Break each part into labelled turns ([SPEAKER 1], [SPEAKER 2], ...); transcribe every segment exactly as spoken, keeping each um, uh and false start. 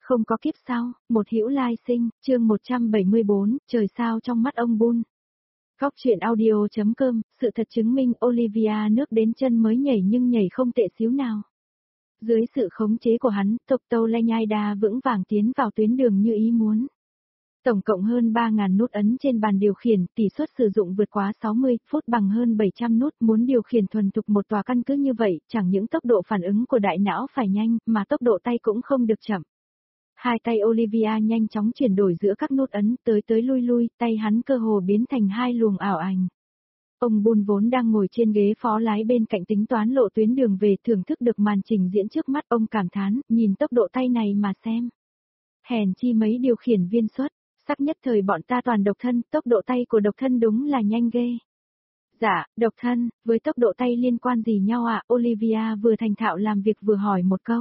[SPEAKER 1] Không có kiếp sau, một hữu lai sinh, chương một trăm bảy mươi bốn, trời sao trong mắt ông Bun. Góc truyện audio.com, sự thật chứng minh Olivia nước đến chân mới nhảy nhưng nhảy không tệ xíu nào. Dưới sự khống chế của hắn, Tộc Tâu Lenyaida vững vàng tiến vào tuyến đường như ý muốn. Tổng cộng hơn ba nghìn nút ấn trên bàn điều khiển, tỷ suất sử dụng vượt quá sáu mươi phút bằng hơn bảy trăm nút, muốn điều khiển thuần thục một tòa căn cứ như vậy, chẳng những tốc độ phản ứng của đại não phải nhanh, mà tốc độ tay cũng không được chậm. Hai tay Olivia nhanh chóng chuyển đổi giữa các nút ấn, tới tới lui lui, tay hắn cơ hồ biến thành hai luồng ảo ảnh. Ông Bun vốn đang ngồi trên ghế phó lái bên cạnh tính toán lộ tuyến đường về, thưởng thức được màn trình diễn trước mắt, ông cảm thán, nhìn tốc độ tay này mà xem. Hèn chi mấy điều khiển viên xuất, sắc nhất thời bọn ta toàn độc thân, tốc độ tay của độc thân đúng là nhanh ghê. Dạ, độc thân, với tốc độ tay liên quan gì nhau ạ? À? Olivia vừa thành thạo làm việc vừa hỏi một câu.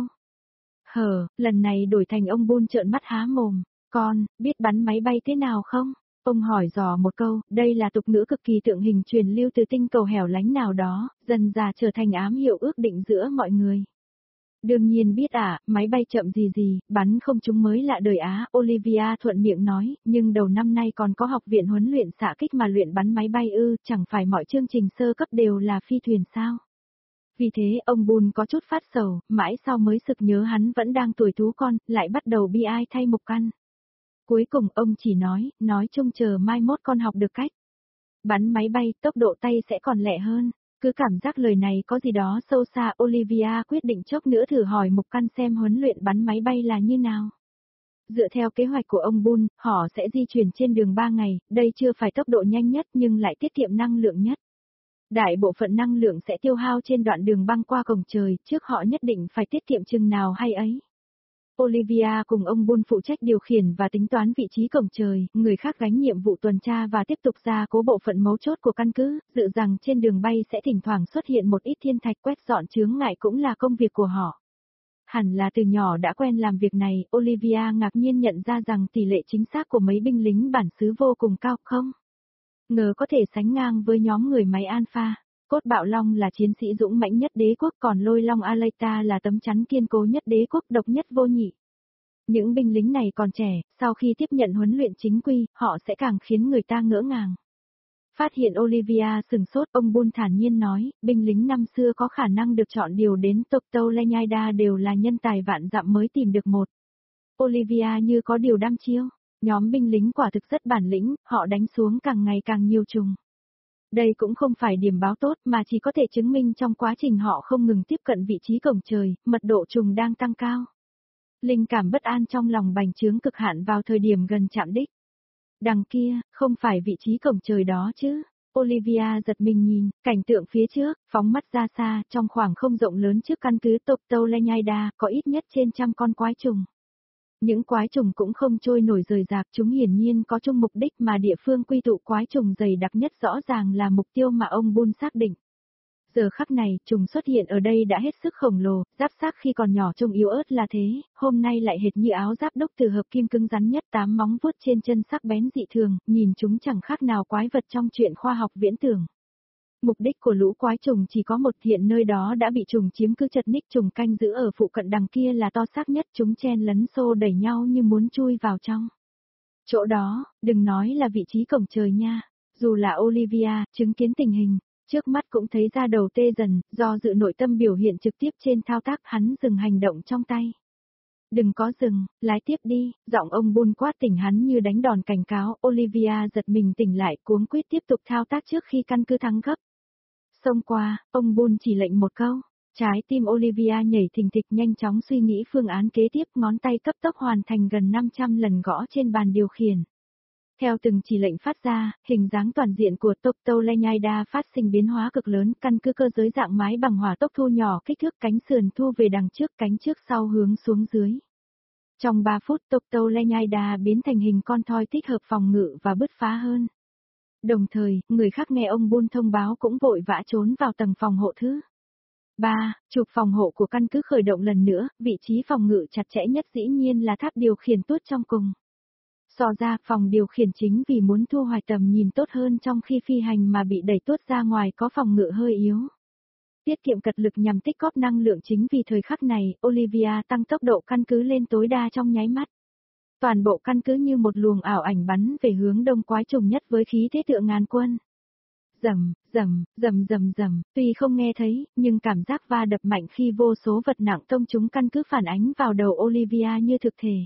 [SPEAKER 1] Hờ, lần này đổi thành ông Bun trợn mắt há mồm. Con, biết bắn máy bay thế nào không? Ông hỏi dò một câu, đây là tục ngữ cực kỳ tượng hình truyền lưu từ tinh cầu hẻo lánh nào đó, dần dà trở thành ám hiệu ước định giữa mọi người. Đương nhiên biết à, máy bay chậm gì gì, bắn không trúng mới lạ đời Á, Olivia thuận miệng nói, nhưng đầu năm nay còn có học viện huấn luyện xạ kích mà luyện bắn máy bay ư, chẳng phải mọi chương trình sơ cấp đều là phi thuyền sao? Vì thế ông Bun có chút phát sầu, mãi sau mới sực nhớ hắn vẫn đang tuổi thú con, lại bắt đầu bi ai thay Mục Căn. Cuối cùng ông chỉ nói, nói chung chờ mai mốt con học được cách bắn máy bay, tốc độ tay sẽ còn lẹ hơn. Cứ cảm giác lời này có gì đó sâu xa, Olivia quyết định chốc nữa thử hỏi Mục Căn xem huấn luyện bắn máy bay là như nào. Dựa theo kế hoạch của ông Bun, họ sẽ di chuyển trên đường ba ngày, đây chưa phải tốc độ nhanh nhất nhưng lại tiết kiệm năng lượng nhất. Đại bộ phận năng lượng sẽ tiêu hao trên đoạn đường băng qua cổng trời, trước họ nhất định phải tiết kiệm chừng nào hay ấy. Olivia cùng ông Bun phụ trách điều khiển và tính toán vị trí cổng trời, người khác gánh nhiệm vụ tuần tra và tiếp tục gia cố bộ phận mấu chốt của căn cứ, dự rằng trên đường bay sẽ thỉnh thoảng xuất hiện một ít thiên thạch, quét dọn chướng ngại cũng là công việc của họ. Hẳn là từ nhỏ đã quen làm việc này, Olivia ngạc nhiên nhận ra rằng tỷ lệ chính xác của mấy binh lính bản xứ vô cùng cao không? Ngờ có thể sánh ngang với nhóm người máy Alpha. Cốt Bạo Long là chiến sĩ dũng mãnh nhất đế quốc, còn Lôi Long Alaita là tấm chắn kiên cố nhất đế quốc, độc nhất vô nhị. Những binh lính này còn trẻ, sau khi tiếp nhận huấn luyện chính quy, họ sẽ càng khiến người ta ngỡ ngàng. Phát hiện Olivia sừng sốt, ông Bun thản nhiên nói, binh lính năm xưa có khả năng được chọn điều đến Tộc Tâu Lenyaida đều là nhân tài vạn dặm mới tìm được một. Olivia như có điều đăm chiêu. Nhóm binh lính quả thực rất bản lĩnh, họ đánh xuống càng ngày càng nhiều trùng. Đây cũng không phải điểm báo tốt mà chỉ có thể chứng minh trong quá trình họ không ngừng tiếp cận vị trí cổng trời, mật độ trùng đang tăng cao. Linh cảm bất an trong lòng bành trướng cực hạn vào thời điểm gần chạm đích. Đằng kia, không phải vị trí cổng trời đó chứ. Olivia giật mình nhìn, cảnh tượng phía trước, phóng mắt ra xa, trong khoảng không rộng lớn trước căn cứ Tộc Tâu Lenyaida, có ít nhất trên trăm con quái trùng. Những quái trùng cũng không trôi nổi rời rạc, chúng hiển nhiên có chung mục đích mà địa phương quy tụ quái trùng dày đặc nhất rõ ràng là mục tiêu mà ông Bun xác định. Giờ khắc này, trùng xuất hiện ở đây đã hết sức khổng lồ, giáp xác khi còn nhỏ trông yếu ớt là thế, hôm nay lại hệt như áo giáp đúc từ hợp kim cứng rắn nhất, tám móng vuốt trên chân sắc bén dị thường, nhìn chúng chẳng khác nào quái vật trong truyện khoa học viễn tưởng. Mục đích của lũ quái trùng chỉ có một, hiện nơi đó đã bị trùng chiếm cứ chật ních, trùng canh giữ ở phụ cận đằng kia là to xác nhất, chúng chen lấn xô đẩy nhau như muốn chui vào trong. Chỗ đó, đừng nói là vị trí cổng trời nha, dù là Olivia, chứng kiến tình hình, trước mắt cũng thấy da đầu tê dần, do dự nội tâm biểu hiện trực tiếp trên thao tác, hắn dừng hành động trong tay. Đừng có dừng, lái tiếp đi, giọng ông Bun quát tỉnh hắn như đánh đòn cảnh cáo, Olivia giật mình tỉnh lại, cuống quýt tiếp tục thao tác trước khi căn cứ thắng gấp. Xông qua, ông Bun chỉ lệnh một câu, trái tim Olivia nhảy thình thịch, nhanh chóng suy nghĩ phương án kế tiếp, ngón tay cấp tốc hoàn thành gần năm trăm lần gõ trên bàn điều khiển. Theo từng chỉ lệnh phát ra, hình dáng toàn diện của Tộc Tâu Lenyaida phát sinh biến hóa cực lớn, căn cứ cơ giới dạng mái bằng hỏa tốc thu nhỏ kích thước, cánh sườn thu về đằng trước, cánh trước sau hướng xuống dưới. Trong ba phút, Tộc Tâu Lenyaida biến thành hình con thoi thích hợp phòng ngự và bứt phá hơn. Đồng thời, người khác nghe ông Bun thông báo cũng vội vã trốn vào tầng phòng hộ thứ ba, trục phòng hộ của căn cứ khởi động lần nữa, vị trí phòng ngự chặt chẽ nhất dĩ nhiên là tháp điều khiển tuốt trong cùng. So ra, phòng điều khiển chính vì muốn thu hoạch tầm nhìn tốt hơn trong khi phi hành mà bị đẩy tuốt ra ngoài có phòng ngự hơi yếu. Tiết kiệm cật lực nhằm tích góp năng lượng chính vì thời khắc này, Olivia tăng tốc độ căn cứ lên tối đa trong nháy mắt. Toàn bộ căn cứ như một luồng ảo ảnh bắn về hướng đông quái trùng nhất với khí thế tựa ngàn quân. Rầm, rầm, rầm rầm rầm, tuy không nghe thấy, nhưng cảm giác va đập mạnh khi vô số vật nặng tông chúng căn cứ phản ánh vào đầu Olivia như thực thể.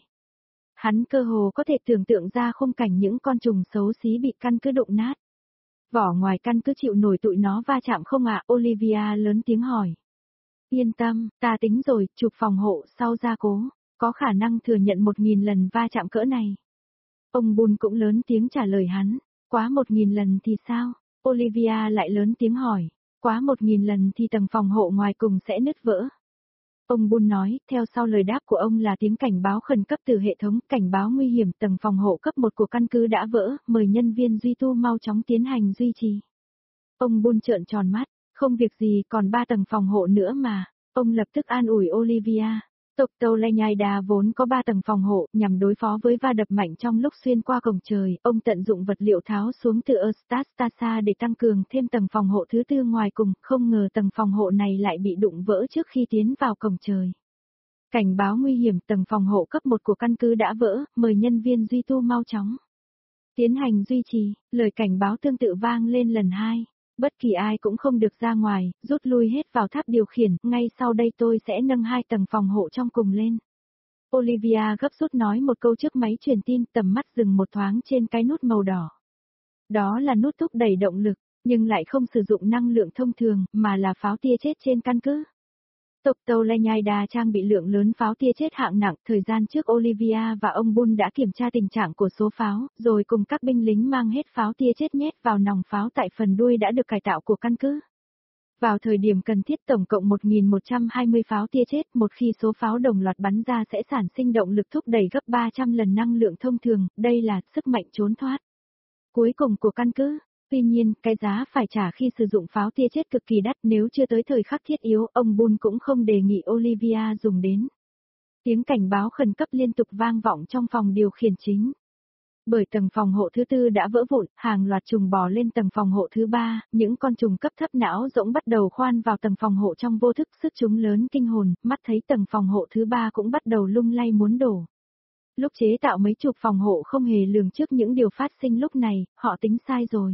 [SPEAKER 1] Hắn cơ hồ có thể tưởng tượng ra khung cảnh những con trùng xấu xí bị căn cứ đụng nát. Vỏ ngoài căn cứ chịu nổi tụi nó va chạm không ạ? Olivia lớn tiếng hỏi. Yên tâm, ta tính rồi, chụp phòng hộ sau gia cố, có khả năng thừa nhận một nghìn lần va chạm cỡ này. Ông Bun cũng lớn tiếng trả lời hắn, quá một nghìn lần thì sao? Olivia lại lớn tiếng hỏi, quá một nghìn lần thì tầng phòng hộ ngoài cùng sẽ nứt vỡ. Ông Bun nói, theo sau lời đáp của ông là tiếng cảnh báo khẩn cấp từ hệ thống, cảnh báo nguy hiểm tầng phòng hộ cấp một của căn cứ đã vỡ, mời nhân viên duy tu mau chóng tiến hành duy trì. Ông Bun trợn tròn mắt, không việc gì, còn ba tầng phòng hộ nữa mà. Ông lập tức an ủi Olivia. Tộc Tolenyida vốn có ba tầng phòng hộ, nhằm đối phó với va đập mạnh trong lúc xuyên qua cổng trời, ông tận dụng vật liệu tháo xuống từ Eustastasa để tăng cường thêm tầng phòng hộ thứ tư ngoài cùng, không ngờ tầng phòng hộ này lại bị đụng vỡ trước khi tiến vào cổng trời. Cảnh báo nguy hiểm tầng phòng hộ cấp một của căn cứ đã vỡ, mời nhân viên duy tu mau chóng tiến hành duy trì, lời cảnh báo tương tự vang lên lần hai. Bất kỳ ai cũng không được ra ngoài, rút lui hết vào tháp điều khiển, ngay sau đây tôi sẽ nâng hai tầng phòng hộ trong cùng lên. Olivia gấp rút nói một câu trước máy truyền tin, tầm mắt dừng một thoáng trên cái nút màu đỏ. Đó là nút thúc đẩy động lực, nhưng lại không sử dụng năng lượng thông thường, mà là pháo tia chết trên căn cứ. Tộc Tolenyida trang bị lượng lớn pháo tia chết hạng nặng, thời gian trước Olivia và ông Bun đã kiểm tra tình trạng của số pháo, rồi cùng các binh lính mang hết pháo tia chết nhét vào nòng pháo tại phần đuôi đã được cải tạo của căn cứ. Vào thời điểm cần thiết tổng cộng một nghìn một trăm hai mươi pháo tia chết, một khi số pháo đồng loạt bắn ra sẽ sản sinh động lực thúc đẩy gấp ba trăm lần năng lượng thông thường, đây là sức mạnh trốn thoát cuối cùng của căn cứ. Tuy nhiên, cái giá phải trả khi sử dụng pháo tia chết cực kỳ đắt, nếu chưa tới thời khắc thiết yếu, ông Bun cũng không đề nghị Olivia dùng đến. Tiếng cảnh báo khẩn cấp liên tục vang vọng trong phòng điều khiển chính. Bởi tầng phòng hộ thứ tư đã vỡ vụn, hàng loạt trùng bò lên tầng phòng hộ thứ ba, những con trùng cấp thấp não rỗng bắt đầu khoan vào tầng phòng hộ trong vô thức, sức chúng lớn kinh hồn, mắt thấy tầng phòng hộ thứ ba cũng bắt đầu lung lay muốn đổ. Lúc chế tạo mấy chục phòng hộ không hề lường trước những điều phát sinh lúc này, họ tính sai rồi.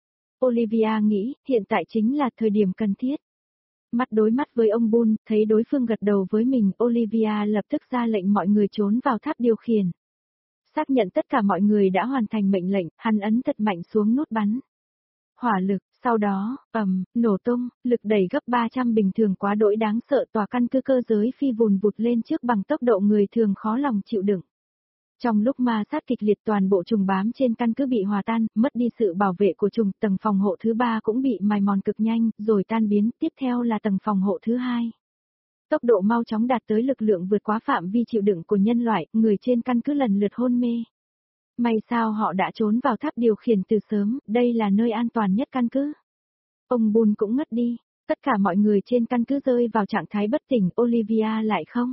[SPEAKER 1] Olivia nghĩ, hiện tại chính là thời điểm cần thiết. Mắt đối mắt với ông Bun, thấy đối phương gật đầu với mình, Olivia lập tức ra lệnh mọi người trốn vào tháp điều khiển. Xác nhận tất cả mọi người đã hoàn thành mệnh lệnh, hắn ấn thật mạnh xuống nút bắn. Hỏa lực, sau đó, ầm, nổ tung, lực đẩy gấp ba trăm bình thường quá đỗi đáng sợ, tòa căn cứ cơ giới phi vùn vụt lên trước bằng tốc độ người thường khó lòng chịu đựng. Trong lúc ma sát kịch liệt toàn bộ trùng bám trên căn cứ bị hòa tan, mất đi sự bảo vệ của trùng, tầng phòng hộ thứ ba cũng bị mài mòn cực nhanh, rồi tan biến, tiếp theo là tầng phòng hộ thứ hai. Tốc độ mau chóng đạt tới lực lượng vượt quá phạm vi chịu đựng của nhân loại, người trên căn cứ lần lượt hôn mê. May sao họ đã trốn vào tháp điều khiển từ sớm, đây là nơi an toàn nhất căn cứ. Ông Bun cũng ngất đi, tất cả mọi người trên căn cứ rơi vào trạng thái bất tỉnh, Olivia lại không.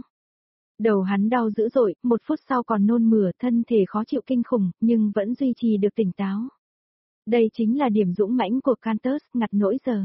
[SPEAKER 1] Đầu hắn đau dữ dội, một phút sau còn nôn mửa, thân thể khó chịu kinh khủng, nhưng vẫn duy trì được tỉnh táo. Đây chính là điểm dũng mãnh của Cantus, ngặt nỗi giờ.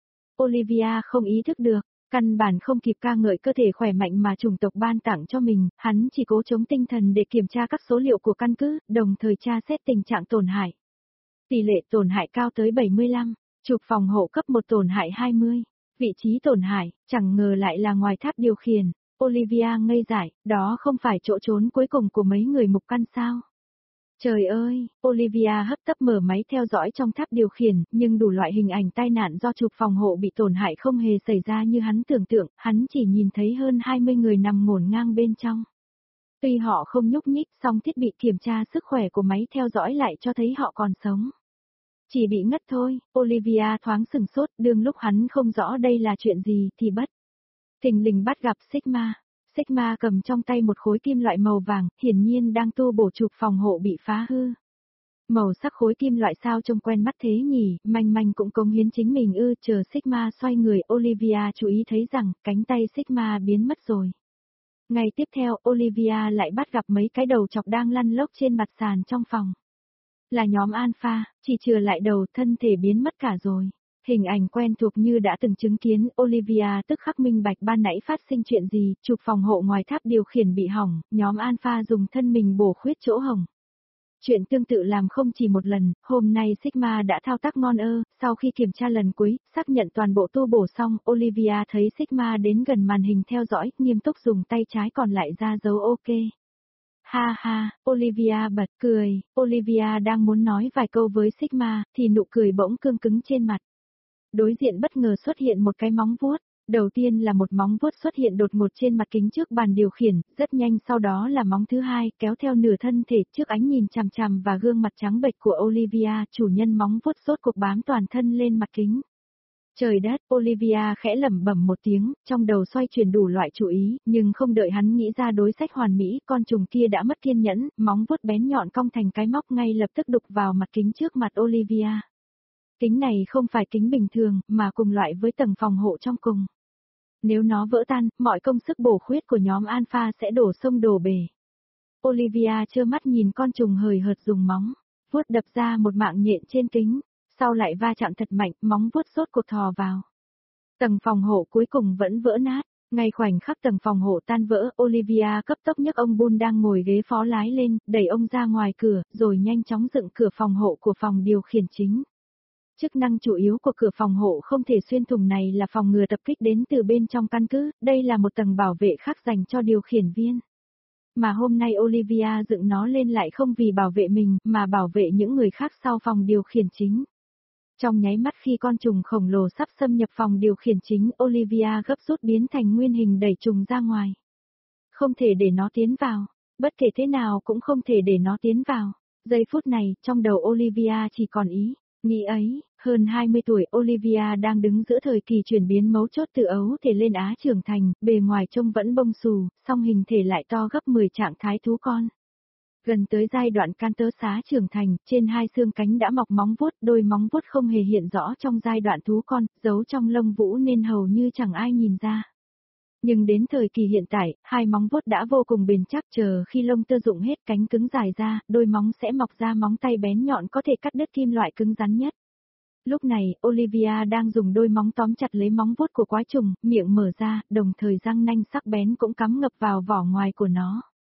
[SPEAKER 1] Olivia không ý thức được, căn bản không kịp ca ngợi cơ thể khỏe mạnh mà chủng tộc ban tặng cho mình, hắn chỉ cố chống tinh thần để kiểm tra các số liệu của căn cứ, đồng thời tra xét tình trạng tổn hại. Tỷ lệ tổn hại cao tới bảy mươi lăm, trục phòng hộ cấp một tổn hại hai mươi, vị trí tổn hại, chẳng ngờ lại là ngoài tháp điều khiển. Olivia ngây dại, đó không phải chỗ trốn cuối cùng của mấy người mục căn sao? Trời ơi, Olivia hấp tấp mở máy theo dõi trong tháp điều khiển, nhưng đủ loại hình ảnh tai nạn do trục phòng hộ bị tổn hại không hề xảy ra như hắn tưởng tượng, hắn chỉ nhìn thấy hơn hai mươi người nằm ngổn ngang bên trong. Tuy họ không nhúc nhích, song thiết bị kiểm tra sức khỏe của máy theo dõi lại cho thấy họ còn sống. Chỉ bị ngất thôi, Olivia thoáng sừng sốt, đương lúc hắn không rõ đây là chuyện gì thì bất thình lình bắt gặp Sigma. Sigma cầm trong tay một khối kim loại màu vàng, hiển nhiên đang tu bổ trục phòng hộ bị phá hư. Màu sắc khối kim loại sao trông quen mắt thế nhỉ, manh manh cũng cống hiến chính mình ư, chờ Sigma xoay người, Olivia chú ý thấy rằng, cánh tay Sigma biến mất rồi. Ngay tiếp theo, Olivia lại bắt gặp mấy cái đầu chọc đang lăn lóc trên mặt sàn trong phòng. Là nhóm Alpha, chỉ chừa lại đầu, thân thể biến mất cả rồi. Hình ảnh quen thuộc như đã từng chứng kiến, Olivia tức khắc minh bạch ban nãy phát sinh chuyện gì, trục phòng hộ ngoài tháp điều khiển bị hỏng, nhóm Alpha dùng thân mình bổ khuyết chỗ hỏng. Chuyện tương tự làm không chỉ một lần, hôm nay Sigma đã thao tác ngon ơ, sau khi kiểm tra lần cuối, xác nhận toàn bộ tu bổ xong, Olivia thấy Sigma đến gần màn hình theo dõi, nghiêm túc dùng tay trái còn lại ra dấu ok. Ha ha, Olivia bật cười, Olivia đang muốn nói vài câu với Sigma, thì nụ cười bỗng cương cứng trên mặt. Đối diện bất ngờ xuất hiện một cái móng vuốt. Đầu tiên là một móng vuốt xuất hiện đột ngột trên mặt kính trước bàn điều khiển, rất nhanh sau đó là móng thứ hai kéo theo nửa thân thể trước ánh nhìn chằm chằm và gương mặt trắng bệch của Olivia, chủ nhân móng vuốt sốt cuộc bám toàn thân lên mặt kính. Trời đất, Olivia khẽ lẩm bẩm một tiếng, trong đầu xoay chuyển đủ loại chủ ý, nhưng không đợi hắn nghĩ ra đối sách hoàn mỹ, con trùng kia đã mất kiên nhẫn, móng vuốt bén nhọn cong thành cái móc ngay lập tức đục vào mặt kính trước mặt Olivia. Kính này không phải kính bình thường, mà cùng loại với tầng phòng hộ trong cùng. Nếu nó vỡ tan, mọi công sức bổ khuyết của nhóm Alpha sẽ đổ sông đổ bể. Olivia trơ mắt nhìn con trùng hời hợt dùng móng vuốt đập ra một mạng nhện trên kính, sau lại va chạm thật mạnh, móng vuốt sốt cột thò vào. Tầng phòng hộ cuối cùng vẫn vỡ nát, ngay khoảnh khắc tầng phòng hộ tan vỡ, Olivia cấp tốc nhấc ông Bull đang ngồi ghế phó lái lên, đẩy ông ra ngoài cửa, rồi nhanh chóng dựng cửa phòng hộ của phòng điều khiển chính. Chức năng chủ yếu của cửa phòng hộ không thể xuyên thủng này là phòng ngừa tập kích đến từ bên trong căn cứ, đây là một tầng bảo vệ khác dành cho điều khiển viên. Mà hôm nay Olivia dựng nó lên lại không vì bảo vệ mình, mà bảo vệ những người khác sau phòng điều khiển chính. Trong nháy mắt khi con trùng khổng lồ sắp xâm nhập phòng điều khiển chính, Olivia gấp rút biến thành nguyên hình đẩy trùng ra ngoài. Không thể để nó tiến vào, bất kể thế nào cũng không thể để nó tiến vào. Giây phút này, trong đầu Olivia chỉ còn ý nghĩ ấy. Hơn hai mươi tuổi, Olivia đang đứng giữa thời kỳ chuyển biến mấu chốt từ ấu thể lên Á trưởng thành, bề ngoài trông vẫn bông xù, song hình thể lại to gấp mười trạng thái thú con. Gần tới giai đoạn can tớ xá trưởng thành, trên hai xương cánh đã mọc móng vuốt, đôi móng vuốt không hề hiện rõ trong giai đoạn thú con, giấu trong lông vũ nên hầu như chẳng ai nhìn ra. Nhưng đến thời kỳ hiện tại, hai móng vuốt đã vô cùng bền chắc, chờ khi lông tơ rụng hết cánh cứng dài ra, đôi móng sẽ mọc ra móng tay bén nhọn có thể cắt đứt kim loại cứng rắn nhất. Lúc này, Olivia đang dùng đôi móng tóm chặt lấy móng vuốt của quái trùng, miệng mở ra, đồng thời răng nanh sắc bén cũng cắm ngập vào vỏ ngoài của nó.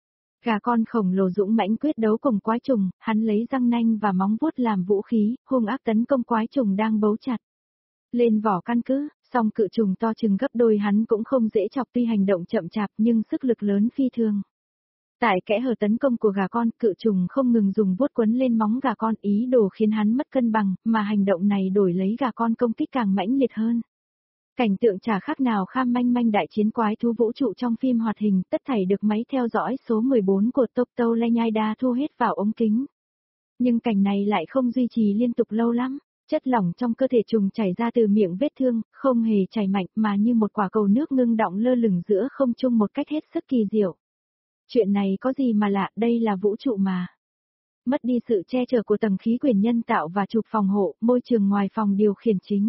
[SPEAKER 1] Gà con khổng lồ dũng mãnh quyết đấu cùng quái trùng, hắn lấy răng nanh và móng vuốt làm vũ khí, hung ác tấn công quái trùng đang bấu chặt lên vỏ căn cứ, song cự trùng to chừng gấp đôi hắn cũng không dễ chọc, tuy hành động chậm chạp nhưng sức lực lớn phi thường. Tại kẽ hở tấn công của gà con, cự trùng không ngừng dùng vuốt quấn lên móng gà con, ý đồ khiến hắn mất cân bằng, mà hành động này đổi lấy gà con công kích càng mãnh liệt hơn. Cảnh tượng chả khác nào kham manh manh đại chiến quái thú vũ trụ trong phim hoạt hình, tất thảy được máy theo dõi số mười bốn của Tokyo Lenyida thu hết vào ống kính. Nhưng cảnh này lại không duy trì liên tục lâu lắm. Chất lỏng trong cơ thể trùng chảy ra từ miệng vết thương, không hề chảy mạnh mà như một quả cầu nước ngưng đọng lơ lửng giữa không trung một cách hết sức kỳ diệu. Chuyện này có gì mà lạ, đây là vũ trụ mà. Mất đi sự che chở của tầng khí quyển nhân tạo và trục phòng hộ, môi trường ngoài phòng điều khiển chính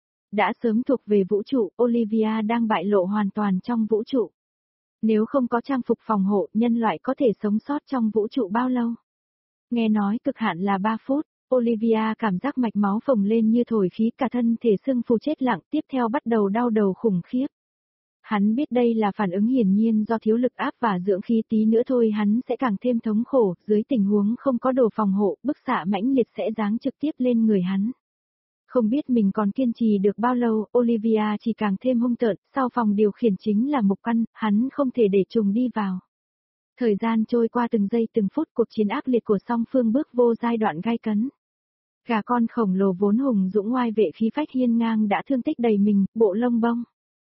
[SPEAKER 1] đã sớm thuộc về vũ trụ, Olivia đang bại lộ hoàn toàn trong vũ trụ. Nếu không có trang phục phòng hộ, nhân loại có thể sống sót trong vũ trụ bao lâu? Nghe nói cực hạn là ba phút. Olivia cảm giác mạch máu phồng lên như thổi khí, cả thân thể sưng phù chết lặng, tiếp theo bắt đầu đau đầu khủng khiếp. Hắn biết đây là phản ứng hiển nhiên do thiếu lực áp và dưỡng khí, tí nữa thôi hắn sẽ càng thêm thống khổ, dưới tình huống không có đồ phòng hộ, bức xạ mãnh liệt sẽ giáng trực tiếp lên người hắn. Không biết mình còn kiên trì được bao lâu, Olivia chỉ càng thêm hung tợn, sau phòng điều khiển chính là mục căn, hắn không thể để trùng đi vào. Thời gian trôi qua từng giây từng phút, cuộc chiến ác liệt của song phương bước vô giai đoạn gay cấn. Gà con khổng lồ vốn hùng dũng oai vệ khí phách hiên ngang đã thương tích đầy mình, bộ lông bông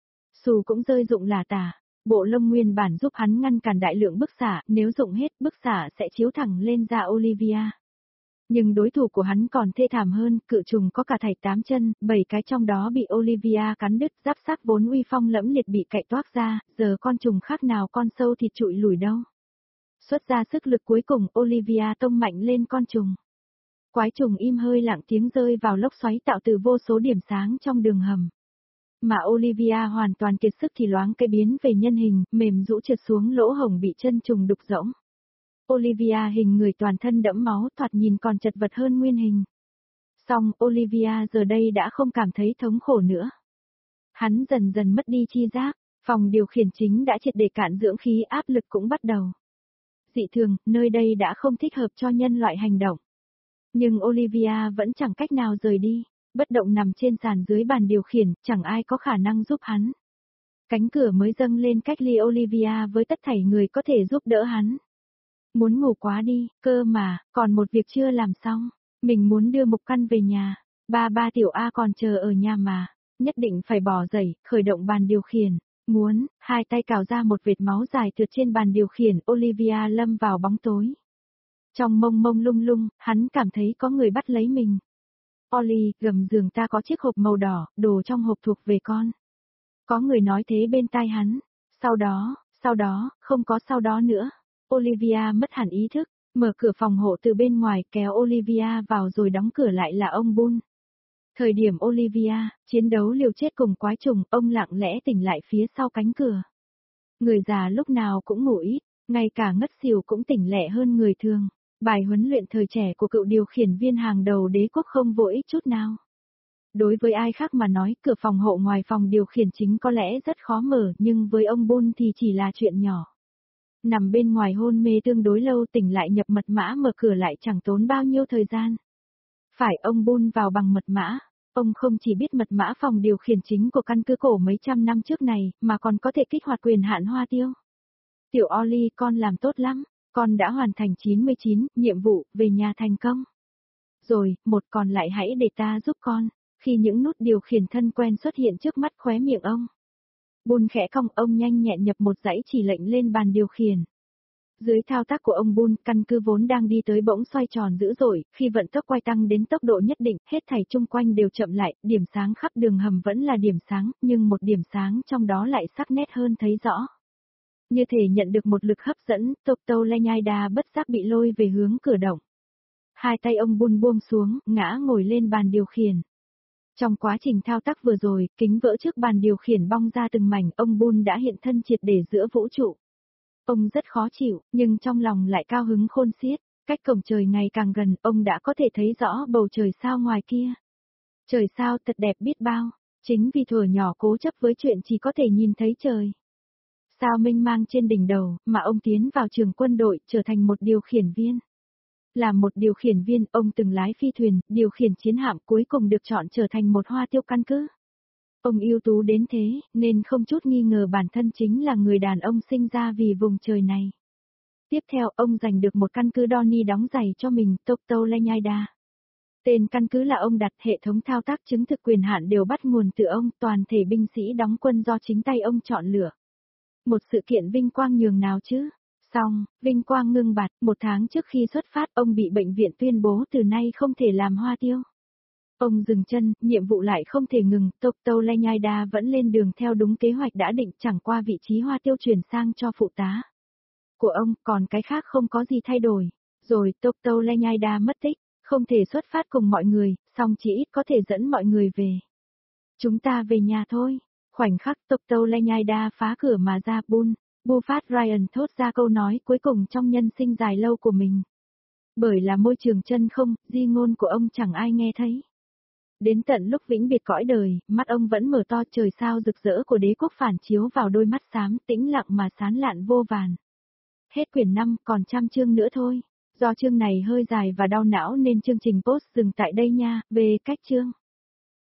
[SPEAKER 1] xù cũng rơi rụng lả tả. Bộ lông nguyên bản giúp hắn ngăn cản đại lượng bức xạ, nếu rụng hết, bức xạ sẽ chiếu thẳng lên da Olivia. Nhưng đối thủ của hắn còn thê thảm hơn, cự trùng có cả thảy tám chân, bảy cái trong đó bị Olivia cắn đứt, giáp xác vốn uy phong lẫm liệt bị cạy toác ra, giờ con trùng khác nào con sâu thịt trụi lủi đâu. Xuất ra sức lực cuối cùng, Olivia tông mạnh lên con trùng. Quái trùng im hơi lặng, tiếng rơi vào lốc xoáy tạo từ vô số điểm sáng trong đường hầm. Mà Olivia hoàn toàn kiệt sức thì loáng cái biến về nhân hình, mềm rũ trượt xuống lỗ hổng bị chân trùng đục rỗng. Olivia hình người toàn thân đẫm máu, thoạt nhìn còn chật vật hơn nguyên hình. Xong Olivia giờ đây đã không cảm thấy thống khổ nữa. Hắn dần dần mất đi chi giác, phòng điều khiển chính đã triệt để cạn dưỡng khí, áp lực cũng bắt đầu. Dị thường, nơi đây đã không thích hợp cho nhân loại hành động. Nhưng Olivia vẫn chẳng cách nào rời đi, bất động nằm trên sàn dưới bàn điều khiển, chẳng ai có khả năng giúp hắn. Cánh cửa mới dâng lên cách ly Olivia với tất thảy người có thể giúp đỡ hắn. Muốn ngủ quá đi, cơ mà, còn một việc chưa làm xong. Mình muốn đưa Mục Căn về nhà, ba ba tiểu A còn chờ ở nhà mà, nhất định phải bỏ dậy, khởi động bàn điều khiển. Muốn, hai tay cào ra một vệt máu dài trượt trên bàn điều khiển, Olivia lâm vào bóng tối. Trong mông mông lung lung, hắn cảm thấy có người bắt lấy mình. Ollie, gầm giường ta có chiếc hộp màu đỏ, đồ trong hộp thuộc về con. Có người nói thế bên tai hắn. Sau đó, sau đó, không có sau đó nữa. Olivia mất hẳn ý thức, mở cửa phòng hộ từ bên ngoài kéo Olivia vào rồi đóng cửa lại là ông Bull. Thời điểm Olivia, chiến đấu liều chết cùng quái trùng, ông lặng lẽ tỉnh lại phía sau cánh cửa. Người già lúc nào cũng ngủ ít, ngay cả ngất xỉu cũng tỉnh lẹ hơn người thường. Bài huấn luyện thời trẻ của cựu điều khiển viên hàng đầu đế quốc không vô ích chút nào. Đối với ai khác mà nói, cửa phòng hộ ngoài phòng điều khiển chính có lẽ rất khó mở, nhưng với ông Bull thì chỉ là chuyện nhỏ. Nằm bên ngoài hôn mê tương đối lâu, tỉnh lại nhập mật mã mở cửa lại chẳng tốn bao nhiêu thời gian. Phải ông Bull vào bằng mật mã, ông không chỉ biết mật mã phòng điều khiển chính của căn cứ cổ mấy trăm năm trước này, mà còn có thể kích hoạt quyền hạn Hoa Tiêu. Tiểu Ollie, con làm tốt lắm, con đã hoàn thành chín mươi chín nhiệm vụ, về nhà thành công. Rồi, một còn lại hãy để ta giúp con. Khi những nút điều khiển thân quen xuất hiện trước mắt, khóe miệng ông Bull khẽ cong, ông nhanh nhẹn nhập một dãy chỉ lệnh lên bàn điều khiển. Dưới thao tác của ông Bull, căn cứ vốn đang đi tới bỗng xoay tròn dữ dội, khi vận tốc quay tăng đến tốc độ nhất định, hết thảy chung quanh đều chậm lại, điểm sáng khắp đường hầm vẫn là điểm sáng, nhưng một điểm sáng trong đó lại sắc nét hơn thấy rõ. Như thể nhận được một lực hấp dẫn, Toptolenyaida bất giác bị lôi về hướng cửa động. Hai tay ông Bull buông xuống, ngã ngồi lên bàn điều khiển. Trong quá trình thao tác vừa rồi, kính vỡ trước bàn điều khiển bong ra từng mảnh, ông Bull đã hiện thân triệt để giữa vũ trụ. Ông rất khó chịu, nhưng trong lòng lại cao hứng khôn xiết, cách cổng trời ngày càng gần, ông đã có thể thấy rõ bầu trời sao ngoài kia. Trời sao thật đẹp biết bao, chính vì thuở nhỏ cố chấp với chuyện chỉ có thể nhìn thấy trời sao mênh mang trên đỉnh đầu, mà ông tiến vào trường quân đội, trở thành một điều khiển viên. Là một điều khiển viên, ông từng lái phi thuyền, điều khiển chiến hạm, cuối cùng được chọn trở thành một Hoa Tiêu căn cứ. Ông ưu tú đến thế, nên không chút nghi ngờ bản thân chính là người đàn ông sinh ra vì vùng trời này. Tiếp theo, ông giành được một căn cứ Donnie đóng giày cho mình, Toptolenyaida. Tên căn cứ là ông đặt, hệ thống thao tác chứng thực quyền hạn đều bắt nguồn từ ông, toàn thể binh sĩ đóng quân do chính tay ông chọn lựa. Một sự kiện vinh quang nhường nào chứ? Xong, vinh quang ngưng bặt, một tháng trước khi xuất phát, ông bị bệnh viện tuyên bố từ nay không thể làm Hoa Tiêu. Ông dừng chân, nhiệm vụ lại không thể ngừng, Toptolenyaida vẫn lên đường theo đúng kế hoạch đã định, chẳng qua vị trí Hoa Tiêu chuyển sang cho phụ tá của ông, còn cái khác không có gì thay đổi. Rồi Toptolenyaida mất tích, không thể xuất phát cùng mọi người, song chỉ ít có thể dẫn mọi người về. Chúng ta về nhà thôi. Khoảnh khắc Toptolenyaida phá cửa mà ra, Bull, Buffett Ryan thốt ra câu nói cuối cùng trong nhân sinh dài lâu của mình. Bởi là môi trường chân không, di ngôn của ông chẳng ai nghe thấy. Đến tận lúc vĩnh biệt cõi đời, mắt ông vẫn mở to, trời sao rực rỡ của đế quốc phản chiếu vào đôi mắt xám, tĩnh lặng mà sán lạn vô vàn. Hết quyển năm, còn trăm chương nữa thôi. Do chương này hơi dài và đau não nên chương trình post dừng tại đây nha, về cách chương.